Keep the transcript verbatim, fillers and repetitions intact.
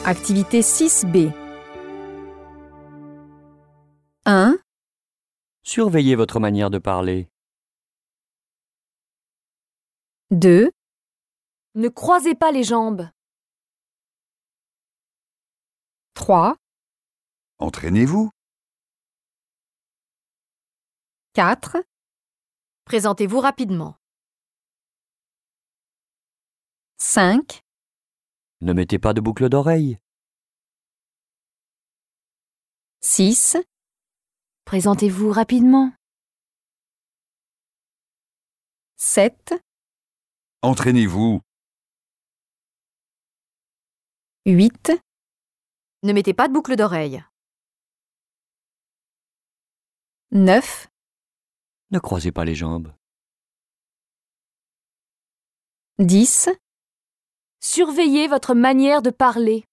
Activité six B. un. Surveillez votre manière de parler. deux. Ne croisez pas les jambes. trois. Entraînez-vous. quatre. Présentez-vous rapidement. cinq. Ne mettez pas de boucle d'oreille. six. Présentez-vous rapidement. sept. Entraînez-vous. huit. Ne mettez pas de boucle d'oreille. neuf. Ne croisez pas les jambes. dix. Surveillez votre manière de parler.